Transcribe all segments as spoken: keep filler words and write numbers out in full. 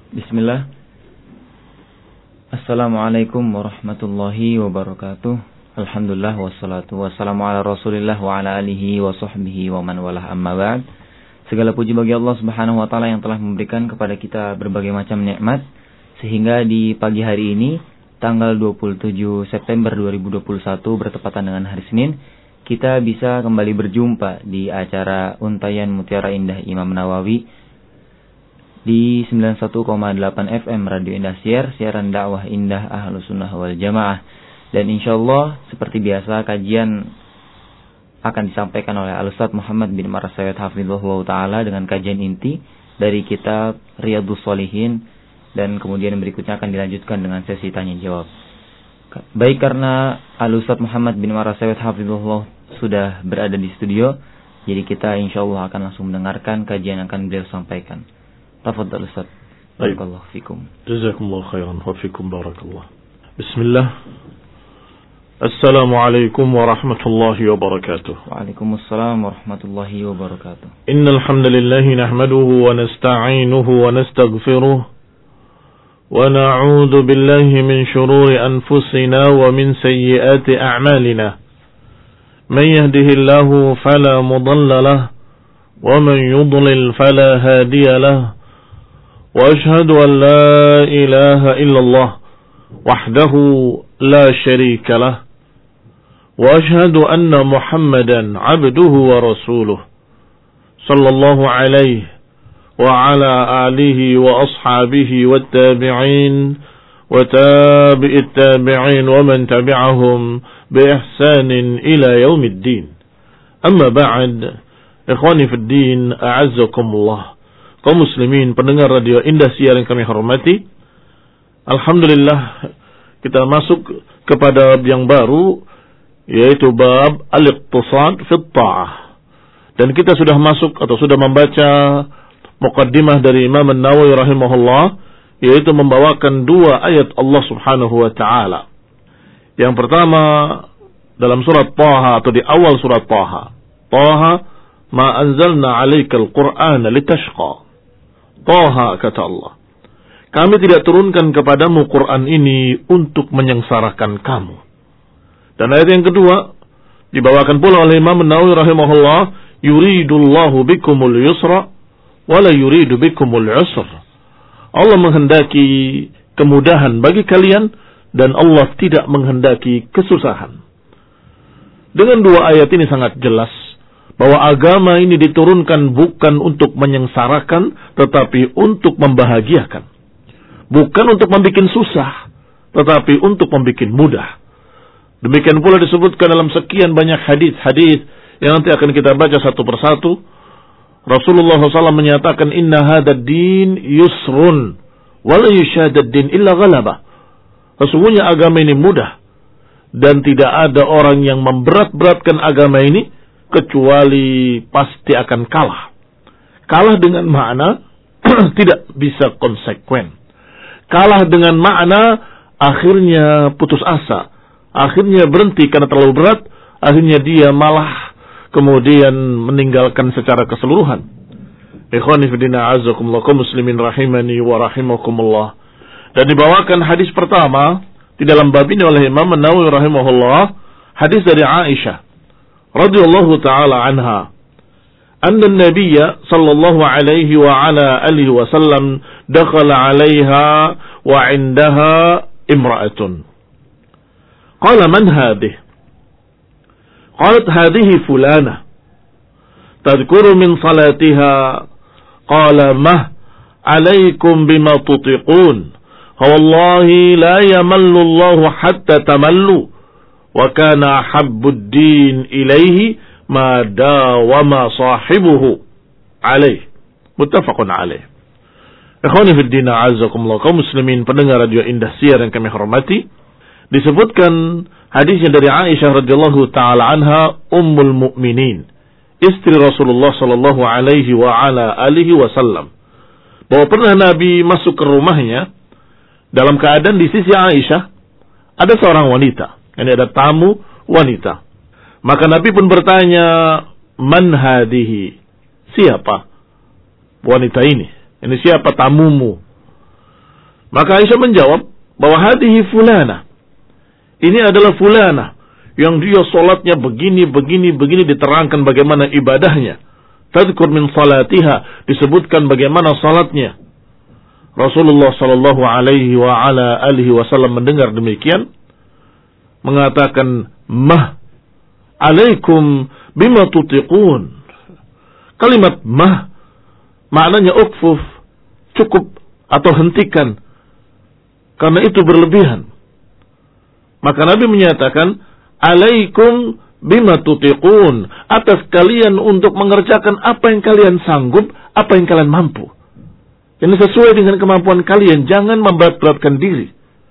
Bismillah. Assalamualaikum warahmatullahi wabarakatuh. Alhamdulillah wassalatu wassalamu ala Rasulillah wa ala alihi wa sahbihi wa man walah, amma ba'd. Segala puji bagi Allah Subhanahu wa taala yang telah memberikan kepada kita berbagai macam nikmat sehingga di pagi hari ini tanggal dua puluh tujuh September dua ribu dua puluh satu bertepatan dengan hari Senin, kita bisa kembali berjumpa di acara Untayan Mutiara Indah Imam Nawawi di sembilan puluh satu koma delapan F M Radio Indosiar, siaran dakwah indah Ahlus Sunnah wal Jamaah. Dan insyaallah seperti biasa kajian akan disampaikan oleh Al-Ustaz Muhammad bin Marasayat Hafizahullah Ta'ala dengan kajian inti dari kitab Riyadhus Shalihin, dan kemudian berikutnya akan dilanjutkan dengan sesi tanya jawab. Baik, karena Al-Ustaz Muhammad bin Marasayat Hafizahullah sudah berada di studio, jadi kita insyaallah akan langsung mendengarkan kajian yang akan beliau sampaikan. Tafadhal Ustaz. Barakallahu fikum. Jazakumullahu khairan wa fikum barakallah. Bismillah. Assalamualaikum warahmatullahi wabarakatuh. Waalaikumsalam warahmatullahi wabarakatuh. Innal hamdalillah nahmaduhu wa nasta'inuhu wa nastaghfiruh wa na'udzu billahi min shururi anfusina wa min sayyiati a'malina. Man yahdihillahu fala mudilla lahu wa man yudlil fala hadiya lahu. وأشهد أن لا إله إلا الله وحده لا شريك له وأشهد أن محمدا عبده ورسوله صلى الله عليه وعلى آله وأصحابه والتابعين وتابع التابعين ومن تبعهم بإحسان إلى يوم الدين. أما بعد، إخواني في الدين، أعزكم الله. Kaum muslimin pendengar radio Indosiar yang kami hormati, alhamdulillah kita masuk kepada bab yang baru, yaitu bab al-iqtisad fi ta'ah. Dan kita sudah masuk atau sudah membaca muqaddimah dari Imam An-Nawawi rahimahullah, yaitu membawakan dua ayat Allah Subhanahu wa taala. Yang pertama dalam surat Taha atau di awal surat Taha. Taha, ma anzalna 'alaikal Qur'ana litashqa. Taha, kata Allah, kami tidak turunkan kepadamu Quran ini untuk menyengsarakan kamu. Dan ayat yang kedua dibawakan pula oleh Imam Nawawi rahimahullah, yuridullahu bikumul yusra wala yuridu bikumul usra. Allah menghendaki kemudahan bagi kalian dan Allah tidak menghendaki kesusahan. Dengan dua ayat ini sangat jelas bahwa agama ini diturunkan bukan untuk menyengsarakan, tetapi untuk membahagiakan. Bukan untuk membuat susah, tetapi untuk membuat mudah. Demikian pula disebutkan dalam sekian banyak hadis-hadis yang nanti akan kita baca satu persatu. Rasulullah shallallahu alaihi wasallam menyatakan, inna hadad din yusrun, wa la yushadad din illa ghalabah. Sesungguhnya agama ini mudah, dan tidak ada orang yang memberat-beratkan agama ini kecuali pasti akan kalah. Kalah dengan makna tidak bisa konsekuen. Kalah dengan makna akhirnya putus asa, akhirnya berhenti karena terlalu berat, akhirnya dia malah kemudian meninggalkan secara keseluruhan. Ikhwani fillah azakumullah, kaum muslimin rahimani wa rahimakumullah. Dan dibawakan hadis pertama di dalam bab ini oleh Imam An-Nawawi rahimahullah, hadis dari Aisyah radhiyallahu ta'ala anha, anna an-nabiyya sallallahu alaihi wa ala alihi wa sallam dakhala 'alaiha wa 'indaha imra'atun. Qala man hadhihi? Qalat hadhihi fulana tadhkuru min salatiha. Qala mah 'alaikum bima tutiqun. Wallahi la yamallu Allahu hatta tamallu. Wa kana habbud din ilaihi ma dawama sahibuhu alaih. Muttafaqun alaih. Ikhwani fid din, a'azzakumullah, kaum muslimin pendengar radio Indosiar yang kami hormati, disebutkan hadisnya dari Aisyah radhiyallahu taala anha, ummul mukminin, istri Rasulullah sallallahu alaihi wa ala alihi wasallam, bahwa pernah Nabi masuk ke rumahnya dalam keadaan di sisi Aisyah ada seorang wanita. Ini ada tamu wanita. Maka Nabi pun bertanya, man hadihi? Siapa wanita ini? Ini siapa tamumu? Maka Aisyah menjawab bahwa hadhihi fulana, ini adalah fulana yang dia salatnya begini, begini, begini, diterangkan bagaimana ibadahnya. Tadhkur min salatiha, disebutkan bagaimana salatnya. Rasulullah sallallahu alaihi wa ala alihi wasallam mendengar demikian, mengatakan, "Mah alaikum bima tutiqun." Kalimat mah maknanya ukfuf, cukup atau hentikan, karena itu berlebihan. Maka Nabi menyatakan, alaikum bima tutiqun, atas kalian untuk mengerjakan apa yang kalian sanggup, apa yang kalian mampu. Ini sesuai dengan kemampuan kalian, jangan memberat-beratkan diri.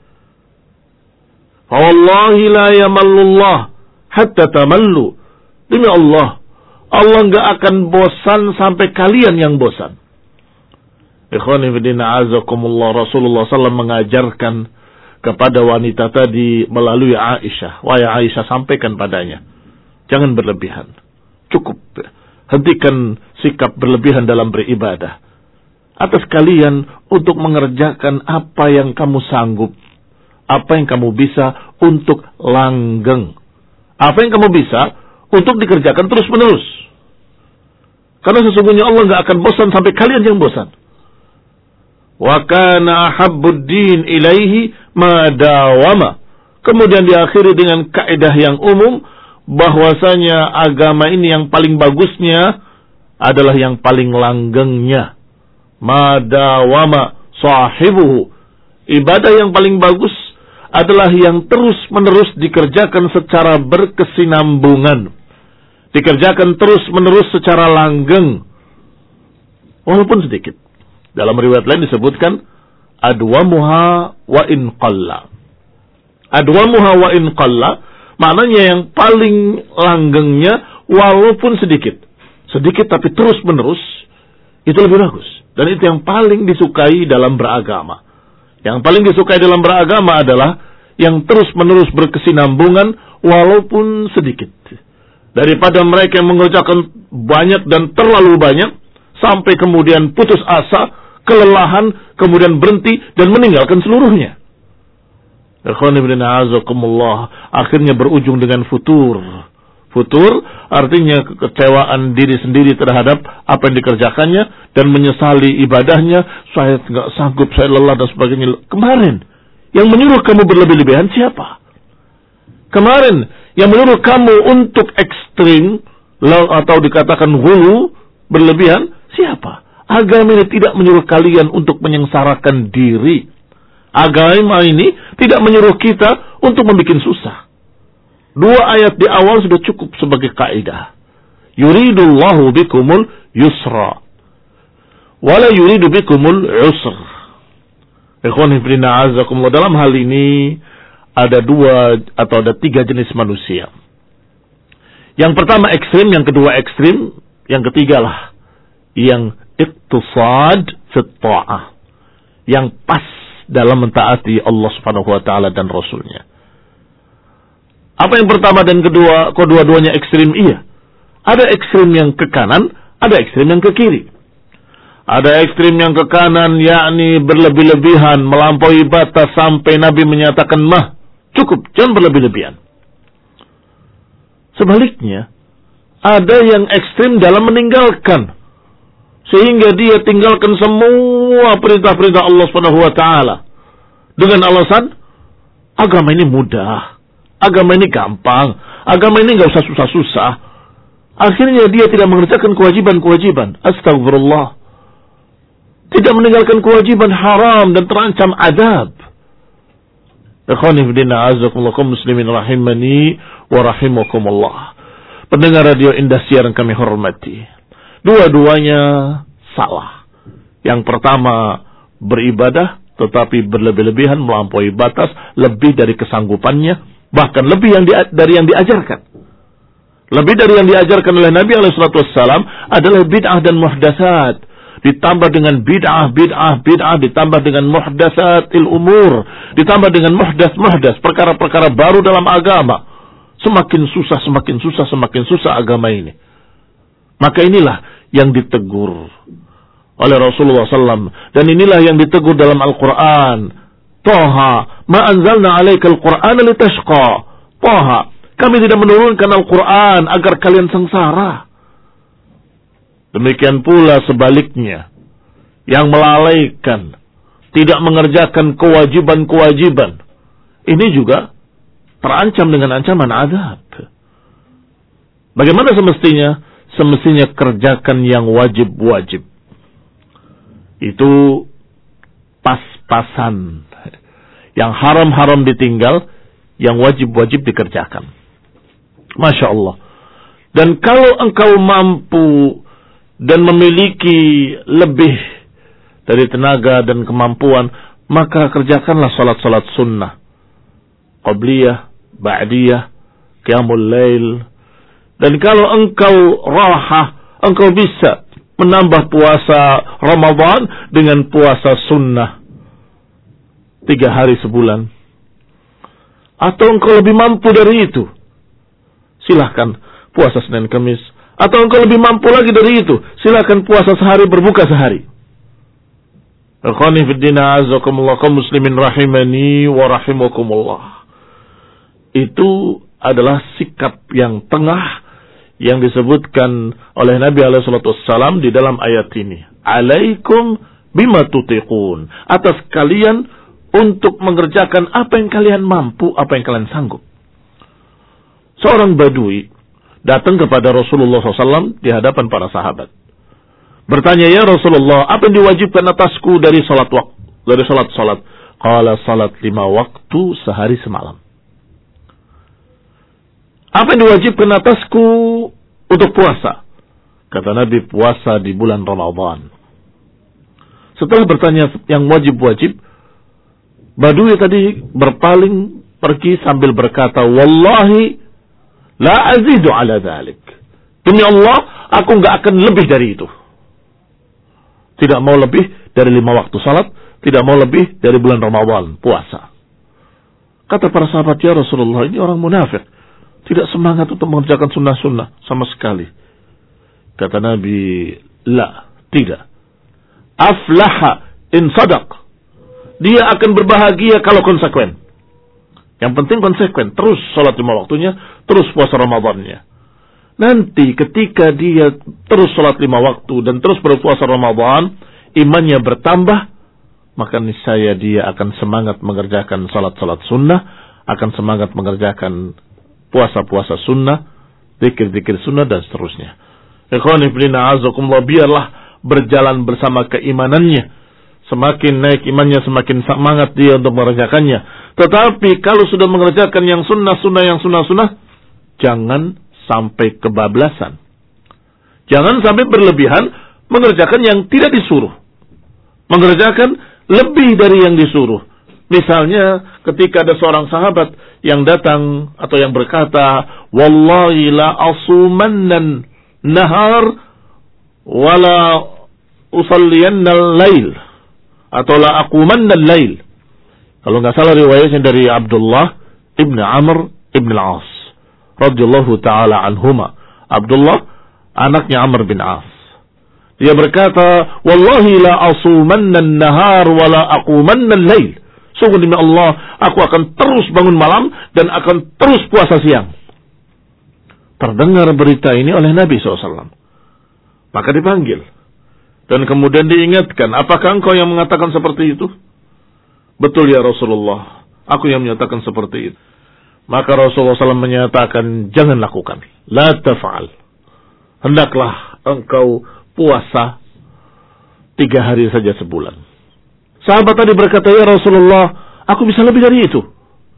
Wallahi la yamallullah hatta tamallu. Demi Allah, Allah enggak akan bosan sampai kalian yang bosan. Ikhwani fillah azakumullah, Rasulullah sallallahu alaihi wasallam mengajarkan kepada wanita tadi melalui Aisyah. Wahai Aisyah, sampaikan padanya, jangan berlebihan. Cukup. Hentikan sikap berlebihan dalam beribadah. Atas kalian untuk mengerjakan apa yang kamu sanggup, apa yang kamu bisa untuk langgeng, apa yang kamu bisa untuk dikerjakan terus menerus. Karena sesungguhnya Allah nggak akan bosan sampai kalian yang bosan. Wa kana ahabbud din ilaihi ma dawama. Kemudian diakhiri dengan kaidah yang umum bahwasanya agama ini yang paling bagusnya adalah yang paling langgengnya. Ma dawama sahibuhu. Ibadah yang paling bagus adalah yang terus-menerus dikerjakan secara berkesinambungan. Dikerjakan terus-menerus secara langgeng. Walaupun sedikit. Dalam riwayat lain disebutkan adwamuha wa in qalla. Adwamuha wa in qalla maknanya yang paling langgengnya walaupun sedikit. Sedikit tapi terus-menerus itu lebih bagus. Dan itu yang paling disukai dalam beragama. Yang paling disukai dalam beragama adalah yang terus-menerus berkesinambungan walaupun sedikit. Daripada mereka yang mengerjakan banyak dan terlalu banyak sampai kemudian putus asa, kelelahan, kemudian berhenti dan meninggalkan seluruhnya. Akhirnya berujung dengan futur. Futur artinya kekecewaan diri sendiri terhadap apa yang dikerjakannya dan menyesali ibadahnya. Saya nggak sanggup, saya lelah dan sebagainya. Kemarin yang menyuruh kamu berlebih-lebihan siapa? Kemarin yang menyuruh kamu untuk ekstrim atau dikatakan hulu, berlebihan, siapa? Agama ini tidak menyuruh kalian untuk menyengsarakan diri. Agama ini tidak menyuruh kita untuk membuat susah. Dua ayat di awal sudah cukup sebagai kaidah. Yuridullahu bikumul yusra. Wala yuridu bikumul usr. Ikhwani fillah azakumullah, dalam hal ini ada dua atau ada tiga jenis manusia. Yang pertama ekstrim, yang kedua ekstrim, yang ketiga lah yang iktisad fit ta'ah, yang pas dalam mentaati Allah Subhanahu wa taala dan Rasulnya. Apa yang pertama dan kedua, kedua-duanya ekstrim? Iya. Ada ekstrim yang ke kanan, ada ekstrim yang ke kiri. Ada ekstrim yang ke kanan, yakni berlebih-lebihan, melampaui batas sampai Nabi menyatakan mah, cukup, jangan berlebih-lebihan. Sebaliknya, ada yang ekstrim dalam meninggalkan, sehingga dia tinggalkan semua perintah-perintah Allah Subhanahu wa taala dengan alasan agama ini mudah, agama ini gampang, agama ini enggak usah susah-susah. Akhirnya dia tidak mengerjakan kewajiban-kewajiban. Astagfirullah. Tidak meninggalkan kewajiban haram dan terancam adab. Ikhwani fillah azakumullah muslimin rahimani wa rahimakumullah. Pendengar radio Indah Siaran kami hormati. Dua-duanya salah. Yang pertama beribadah tetapi berlebih-lebihan, melampaui batas, lebih dari kesanggupannya, bahkan lebih yang di, dari yang diajarkan. Lebih dari yang diajarkan oleh Nabi alaihi salatu wassalam adalah bid'ah dan muhdatsat. Ditambah dengan bid'ah, bid'ah, bid'ah, ditambah dengan muhdatsatil umur, ditambah dengan muhdas-muhdas, perkara-perkara baru dalam agama. Semakin susah, semakin susah, semakin susah agama ini. Maka inilah yang ditegur oleh Rasulullah sallallahu alaihi wasallam. Dan inilah yang ditegur dalam Al-Quran. Taha, ma anzalna alaikal Qur'ana litashqa. Taha, kami tidak menurunkan Al-Quran agar kalian sengsara. Demikian pula sebaliknya, yang melalaikan, tidak mengerjakan kewajiban-kewajiban, ini juga terancam dengan ancaman azab. Bagaimana semestinya? Semestinya kerjakan yang wajib-wajib. Itu pas-pasan. Yang haram-haram ditinggal, yang wajib-wajib dikerjakan. Masya Allah. Dan kalau engkau mampu dan memiliki lebih dari tenaga dan kemampuan, maka kerjakanlah salat-salat sunnah. Qabliyah, ba'diyah, qiyamul lail. Dan kalau engkau rahah, engkau bisa menambah puasa Ramadan dengan puasa sunnah tiga hari sebulan. Atau engkau lebih mampu dari itu, silahkan puasa Senin Kamis. Atau engkau lebih mampu lagi dari itu, silahkan puasa sehari berbuka sehari. Akhwani fid din azakumullah kaum muslimin rahimani wa rahimakumullah. Itu adalah sikap yang tengah yang disebutkan oleh Nabi alaihi salatu wassalam di dalam ayat ini. Alaikum bima tutiqun. Atas kalian untuk mengerjakan apa yang kalian mampu, apa yang kalian sanggup. Seorang badui datang kepada Rasulullah shallallahu alaihi wasallam di hadapan para sahabat. Bertanya, ya Rasulullah, apa yang diwajibkan atasku dari salat waktu, dari salat-salat? Qala salat lima waktu sehari semalam. Apa yang diwajibkan atasku untuk puasa? Kata Nabi, puasa di bulan Ramadan. Setelah bertanya yang wajib-wajib, badui tadi berpaling pergi sambil berkata, wallahi la azidu ala dhalik. Demi Allah, aku enggak akan lebih dari itu. Tidak mau lebih dari lima waktu salat, tidak mau lebih dari bulan Ramadan, puasa. Kata para sahabat, ya Rasulullah, ini orang munafik. Tidak semangat untuk mengerjakan sunnah-sunnah sama sekali. Kata Nabi, la, tidak. Aflaha in sadaq. Dia akan berbahagia kalau konsekuen. Yang penting konsekuen. Terus salat lima waktunya, terus puasa Ramadannya. Nanti ketika dia terus salat lima waktu dan terus berpuasa Ramadan, imannya bertambah, maka niscaya dia akan semangat mengerjakan salat-salat sunnah, akan semangat mengerjakan puasa-puasa sunnah, zikir-zikir sunnah dan seterusnya. Ikhwani fillah azakumullah, biarlah berjalan bersama keimanannya. Semakin naik imannya, semakin semangat dia untuk mengerjakannya. Tetapi kalau sudah mengerjakan yang sunnah-sunnah, yang sunnah-sunnah, jangan sampai kebablasan. Jangan sampai berlebihan mengerjakan yang tidak disuruh. Mengerjakan lebih dari yang disuruh. Misalnya ketika ada seorang sahabat yang datang atau yang berkata, wallahi la asumannan nahar wala usalliyannal lail, atau la aqumannal lail. Kalau enggak salah riwayatnya dari Abdullah ibn Amr ibn al-As radhiyallahu taala anhuma. Abdullah anaknya Amr bin As. Dia berkata, wallahi la asumannan nahar wala aqumannal lail. Sungguh demi Allah, aku akan terus bangun malam dan akan terus puasa siang. Terdengar berita ini oleh Nabi shallallahu alaihi wasallam. Maka dipanggil. Dan kemudian diingatkan, apakah engkau yang mengatakan seperti itu? Betul ya Rasulullah, aku yang menyatakan seperti itu. Maka Rasulullah shallallahu alaihi wasallam menyatakan, jangan lakukan. La taf'al. Hendaklah engkau puasa tiga hari saja sebulan. Sahabat tadi berkata, ya Rasulullah, aku bisa lebih dari itu.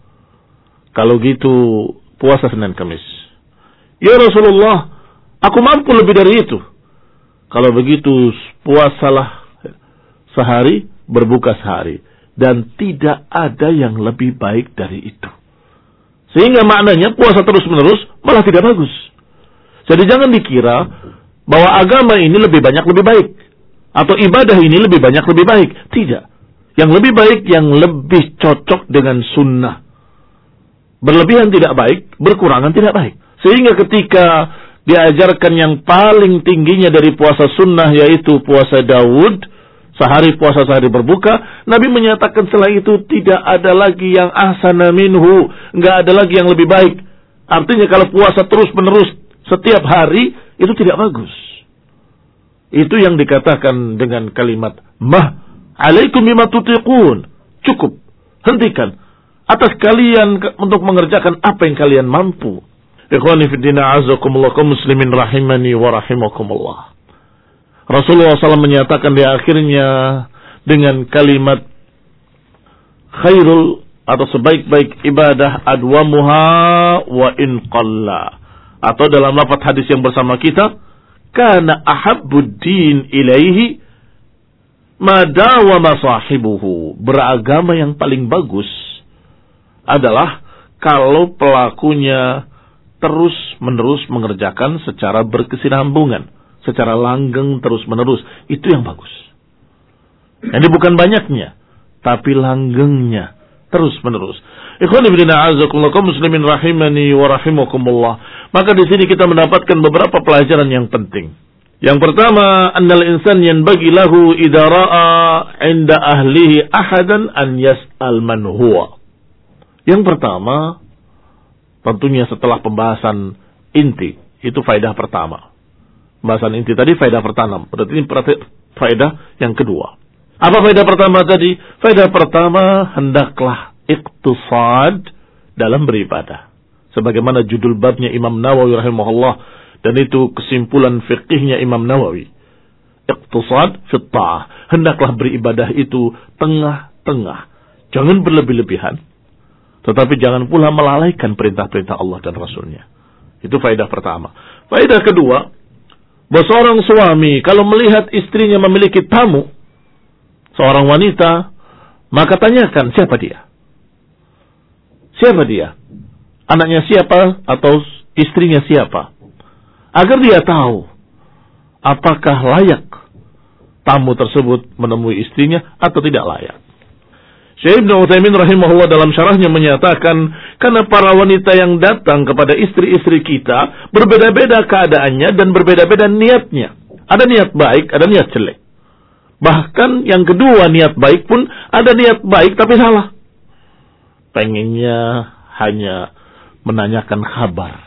Kalau gitu, puasa Senin Kamis. Ya Rasulullah, aku mampu lebih dari itu. Kalau begitu, puasalah sehari, berbuka sehari. Dan tidak ada yang lebih baik dari itu. Sehingga maknanya puasa terus-menerus malah tidak bagus. Jadi jangan dikira bahwa agama ini lebih banyak lebih baik. Atau ibadah ini lebih banyak lebih baik. Tidak. Yang lebih baik, yang lebih cocok dengan sunnah. Berlebihan tidak baik, berkurangan tidak baik. Sehingga ketika diajarkan yang paling tingginya dari puasa sunnah, yaitu puasa Daud, sehari puasa sehari berbuka. Nabi menyatakan setelah itu tidak ada lagi yang ahsana minhu, nggak ada lagi yang lebih baik. Artinya kalau puasa terus menerus setiap hari itu tidak bagus. Itu yang dikatakan dengan kalimat mah alaikum bima tutiqun. Cukup, hentikan atas kalian untuk mengerjakan apa yang kalian mampu. Ikhwani fiddina azakumullah kaum muslimin rahimani wa rahimakumullah. Rasulullah shallallahu alaihi wasallam menyatakan di akhirnya dengan kalimat khairul atau sebaik-baik ibadah adwamuha wa in qalla. Atau dalam lafaz hadis yang bersama kita, kana ahabbud din ilaihi ma dawama sahibuhu. Beragama yang paling bagus adalah kalau pelakunya terus menerus mengerjakan secara berkesinambungan, secara langgeng terus menerus. Itu yang bagus. Ini bukan banyaknya, tapi langgengnya terus menerus. Ikhwani fillah azakumullah kaum muslimin rahimani wa rahimakumullah. Maka di sini kita mendapatkan beberapa pelajaran yang penting. Yang pertama, annal insan yanbaghi lahu idza ra'a 'inda ahlihi ahadan an yas'al man huwa. Yang pertama, tentunya setelah pembahasan inti, itu faedah pertama. Pembahasan inti tadi faedah pertama, berarti ini faedah yang kedua. Apa faedah pertama tadi? Faedah pertama, hendaklah iqtisad dalam beribadah. Sebagaimana judul babnya Imam Nawawi rahimahullah, dan itu kesimpulan fiqihnya Imam Nawawi. Iqtisad fi ta'ah. Hendaklah beribadah itu tengah-tengah. Jangan berlebih-lebihan, tetapi jangan pula melalaikan perintah-perintah Allah dan Rasulnya. Itu faedah pertama. Faedah kedua, bahwa seorang suami kalau melihat istrinya memiliki tamu, seorang wanita, maka tanyakan siapa dia. Siapa dia? Anaknya siapa atau istrinya siapa? Agar dia tahu apakah layak tamu tersebut menemui istrinya atau tidak layak. Syekh Ibnu Utsaimin rahimahullah dalam syarahnya menyatakan, karena para wanita yang datang kepada istri-istri kita berbeda-beda keadaannya dan berbeda-beda niatnya. Ada niat baik, ada niat jelek. Bahkan yang kedua, niat baik pun ada niat baik tapi salah. Pengennya hanya menanyakan kabar.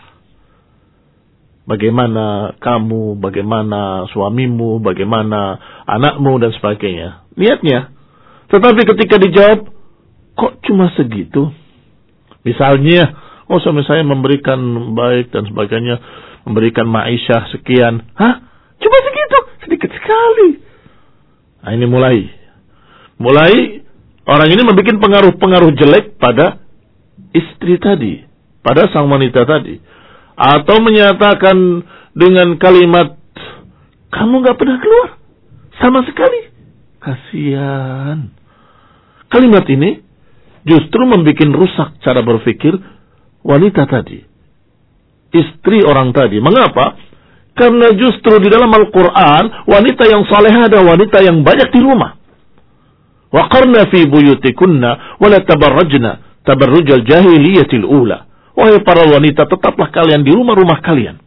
Bagaimana kamu, bagaimana suamimu, bagaimana anakmu dan sebagainya. Niatnya. Tetapi ketika dijawab, kok cuma segitu? Misalnya, oh suami saya memberikan baik dan sebagainya, memberikan ma'isyah sekian. Hah? Cuma segitu? Sedikit sekali. Nah ini mulai. Mulai orang ini membuat pengaruh-pengaruh jelek pada istri tadi, pada sang wanita tadi. Atau menyatakan dengan kalimat, kamu gak pernah keluar sama sekali. Kasihan. Kalimat ini justru membuat rusak cara berpikir wanita tadi, istri orang tadi. Mengapa? Karena justru di dalam Al-Quran, wanita yang salehah adalah wanita yang banyak di rumah. Wa qarna fi buyutikunna wa la tabarrajna tabarrujal jahiliyatil ula. Wahai para wanita, tetaplah kalian di rumah-rumah kalian.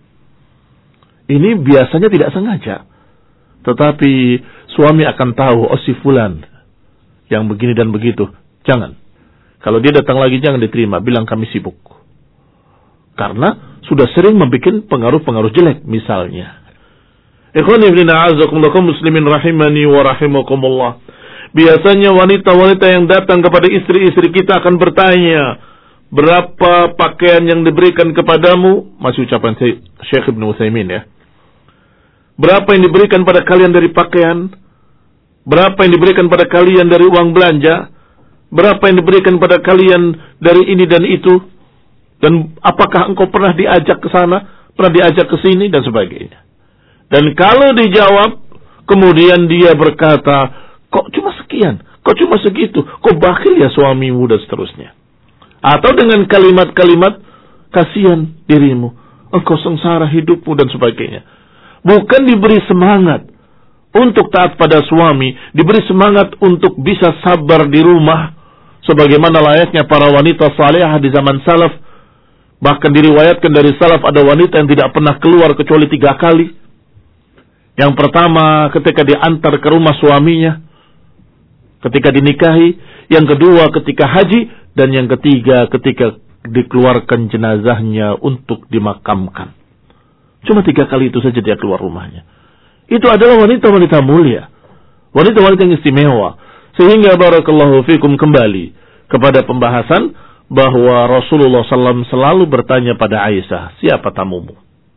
Ini biasanya tidak sengaja, tetapi suami akan tahu, oh si fulan yang begini dan begitu. Jangan. Kalau dia datang lagi jangan diterima, bilang kami sibuk. Karena sudah sering membuat pengaruh-pengaruh jelek misalnya. Ikhwani fillah a'azakumullah kaum muslimin rahimani wa rahimakumullah. Biasanya wanita-wanita yang datang kepada istri-istri kita akan bertanya, berapa pakaian yang diberikan kepadamu? Masih ucapan Syekh Ibnu Utsaimin ya. Berapa yang diberikan pada kalian dari pakaian? Berapa yang diberikan pada kalian dari uang belanja? Berapa yang diberikan pada kalian dari ini dan itu? Dan apakah engkau pernah diajak ke sana? Pernah diajak ke sini? Dan sebagainya. Dan kalau dijawab, kemudian dia berkata, kok cuma sekian? Kok cuma segitu? Kok bakhil ya suamimu? Dan seterusnya. Atau dengan kalimat-kalimat, kasihan dirimu, engkau sengsara hidupmu dan sebagainya. Bukan diberi semangat untuk taat pada suami, diberi semangat untuk bisa sabar di rumah, sebagaimana layaknya para wanita salihah di zaman salaf. Bahkan diriwayatkan dari salaf ada wanita yang tidak pernah keluar kecuali tiga kali. Yang pertama ketika diantar ke rumah suaminya, ketika dinikahi. Yang kedua ketika haji. Dan yang ketiga ketika dikeluarkan jenazahnya untuk dimakamkan. Cuma tiga kali itu saja dia keluar rumahnya. Itu adalah wanita-wanita mulia. Wanita-wanita yang istimewa. Sehingga barakallahu fikum kembali kepada pembahasan bahwa Rasulullah sallallahu alaihi wasallam selalu bertanya pada Aisyah, siapa tamumu?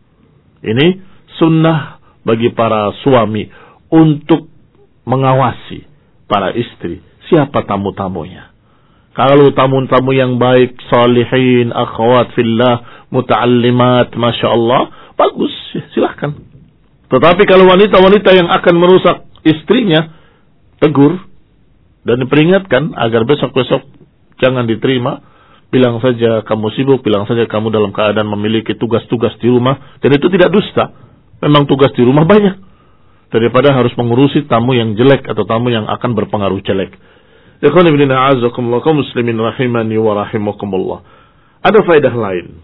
Ini sunnah bagi para suami untuk mengawasi para istri. Siapa tamu-tamunya? Kalau tamu-tamu yang baik, salihin, akhwat fillah, muta'allimat, masya Allah, bagus, silahkan. Tetapi kalau wanita-wanita yang akan merusak istrinya, tegur dan diperingatkan agar besok-besok jangan diterima. Bilang saja kamu sibuk, bilang saja kamu dalam keadaan memiliki tugas-tugas di rumah. Dan itu tidak dusta. Memang tugas di rumah banyak. Daripada harus mengurusi tamu yang jelek atau tamu yang akan berpengaruh jelek. Ikhwan ibn a'azakumullah, kaum muslimin rahimani wa rahimakumullah. Ada faedah lain.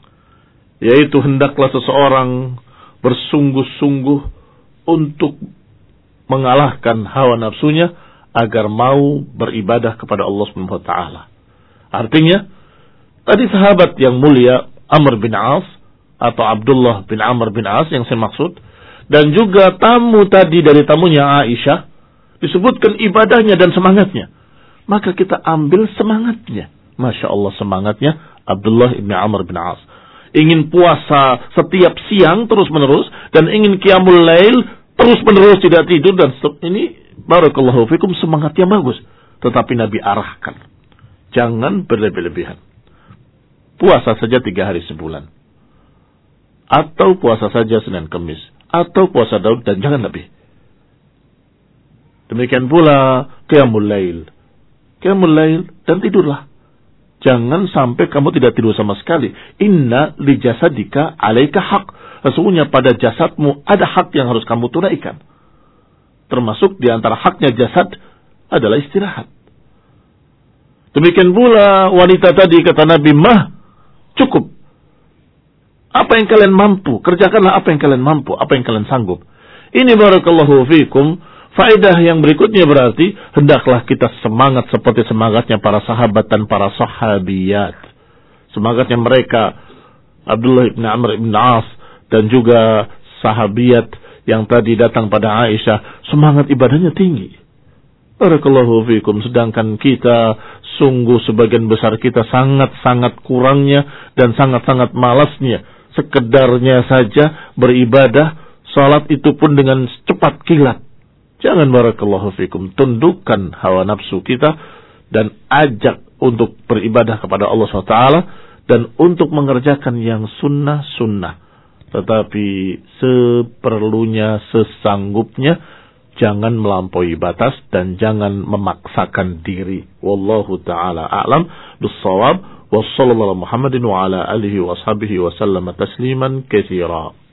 Yaitu hendaklah seseorang bersungguh-sungguh untuk mengalahkan hawa nafsunya agar mau beribadah kepada Allah subhanahu wa taala. Artinya, tadi sahabat yang mulia Amr bin As atau Abdullah bin Amr bin As yang saya maksud, dan juga tamu tadi dari tamunya Aisyah, disebutkan ibadahnya dan semangatnya. Maka kita ambil semangatnya. Masya Allah semangatnya Abdullah bin Amr bin As. Ingin puasa setiap siang terus menerus dan ingin qiyamul lail terus menerus tidak tidur, dan ini barakallahu fikum semangatnya bagus. Tetapi Nabi arahkan. Jangan berlebih-lebihan. Puasa saja tiga hari sebulan. Atau puasa saja Senin Kemis. Atau puasa Daud dan jangan lebih. Demikian pula qiyamul lail. Qiyamul lail dan tidurlah. Jangan sampai kamu tidak tidur sama sekali. Inna li jasadika alaika haq. Sesungguhnya pada jasadmu ada hak yang harus kamu tunaikan. Termasuk di antara haknya jasad adalah istirahat. Demikian pula wanita tadi kata Nabi, mah cukup. Apa yang kalian mampu, kerjakanlah apa yang kalian mampu, apa yang kalian sanggup. Ini barakallahu fikum. Faedah yang berikutnya berarti hendaklah kita semangat seperti semangatnya para sahabat dan para sahabiyat. Semangatnya mereka Abdullah bin Amr bin As dan juga sahabiyat yang tadi datang pada Aisyah, semangat ibadahnya tinggi. Barakallahu fikum. Sedangkan kita sungguh sebagian besar kita sangat-sangat kurangnya dan sangat-sangat malasnya. Sekedarnya saja beribadah, salat itu pun dengan cepat kilat. Jangan barakallahu fikum, tundukkan hawa nafsu kita dan ajak untuk beribadah kepada Allah subhanahu wa taala dan untuk mengerjakan yang sunnah-sunnah. Tetapi seperlunya, sesanggupnya, jangan melampaui batas dan jangan memaksakan diri. Wallahu ta'ala a'lam bis-shawab. Wassallallahu Muhammadin wa ala alihi wa sahbihi wa sallama tasliman katsira.